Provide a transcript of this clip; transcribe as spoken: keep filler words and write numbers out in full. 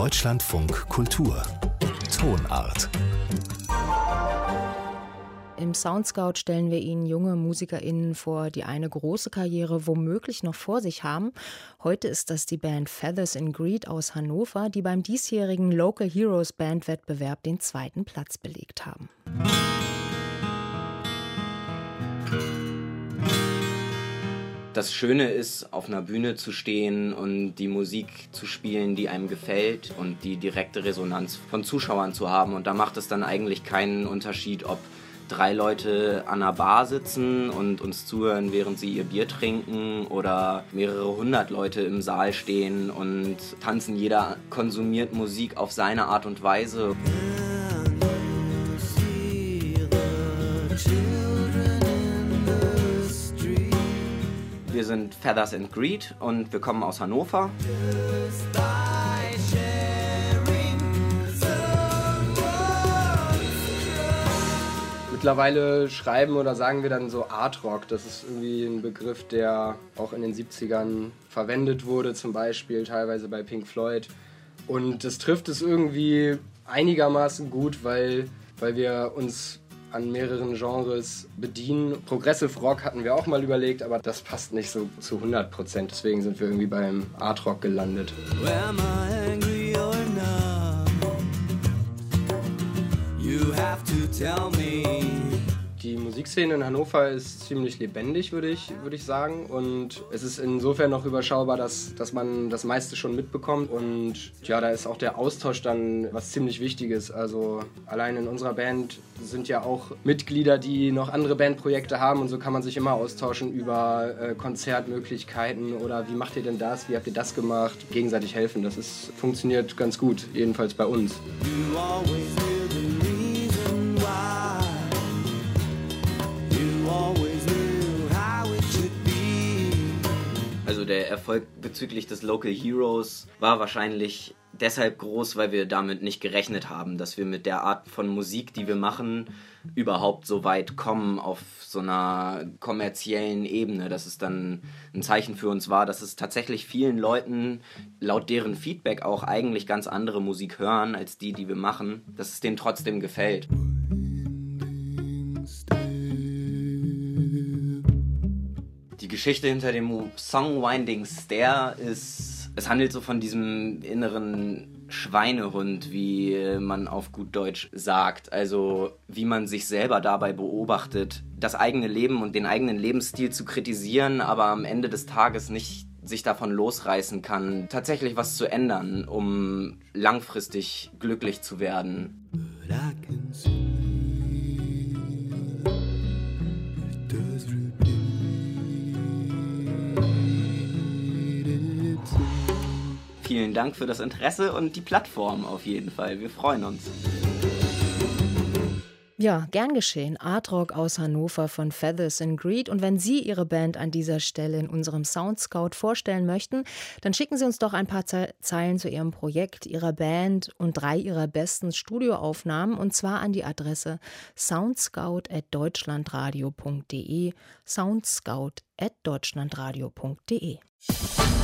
Deutschlandfunk Kultur Tonart. Im Soundscout stellen wir Ihnen junge MusikerInnen vor, die eine große Karriere womöglich noch vor sich haben. Heute ist das die Band Feathers in Greed aus Hannover, die beim diesjährigen Local Heroes Bandwettbewerb den zweiten Platz belegt haben. Das Schöne ist, auf einer Bühne zu stehen und die Musik zu spielen, die einem gefällt und die direkte Resonanz von Zuschauern zu haben. Und da macht es dann eigentlich keinen Unterschied, ob drei Leute an einer Bar sitzen und uns zuhören, während sie ihr Bier trinken, oder mehrere hundert Leute im Saal stehen und tanzen. Jeder konsumiert Musik auf seine Art und Weise. Wir sind Feathers in Greed und wir kommen aus Hannover. Mittlerweile schreiben oder sagen wir dann so Art Rock. Das ist irgendwie ein Begriff, der auch in den siebzigern verwendet wurde, zum Beispiel teilweise bei Pink Floyd. Und das trifft es irgendwie einigermaßen gut, weil, weil wir uns an mehreren Genres bedienen. Progressive Rock hatten wir auch mal überlegt, aber das passt nicht so zu hundert Prozent. Deswegen sind wir irgendwie beim Art Rock gelandet. Die Musikszene in Hannover ist ziemlich lebendig, würde ich, würde ich sagen. Und es ist insofern noch überschaubar, dass, dass man das meiste schon mitbekommt. Und ja, da ist auch der Austausch dann was ziemlich Wichtiges. Also allein in unserer Band sind ja auch Mitglieder, die noch andere Bandprojekte haben. Und so kann man sich immer austauschen über äh, Konzertmöglichkeiten oder wie macht ihr denn das, wie habt ihr das gemacht. Gegenseitig helfen, das ist, funktioniert ganz gut, jedenfalls bei uns. Also der Erfolg bezüglich des Local Heroes war wahrscheinlich deshalb groß, weil wir damit nicht gerechnet haben, dass wir mit der Art von Musik, die wir machen, überhaupt so weit kommen auf so einer kommerziellen Ebene, dass es dann ein Zeichen für uns war, dass es tatsächlich vielen Leuten laut deren Feedback auch eigentlich ganz andere Musik hören als die, die wir machen, dass es denen trotzdem gefällt. Die Geschichte hinter dem Song Winding Stair ist, es handelt so von diesem inneren Schweinehund, wie man auf gut Deutsch sagt. Also wie man sich selber dabei beobachtet, das eigene Leben und den eigenen Lebensstil zu kritisieren, aber am Ende des Tages nicht sich davon losreißen kann, tatsächlich was zu ändern, um langfristig glücklich zu werden. Vielen Dank für das Interesse und die Plattform auf jeden Fall. Wir freuen uns. Ja, gern geschehen. Art Rock aus Hannover von Feathers in Greed. Und wenn Sie Ihre Band an dieser Stelle in unserem Soundscout vorstellen möchten, dann schicken Sie uns doch ein paar Ze- Zeilen zu Ihrem Projekt, Ihrer Band und drei Ihrer besten Studioaufnahmen, und zwar an die Adresse soundscout at deutschlandradio punkt de, soundscout at deutschlandradio punkt de.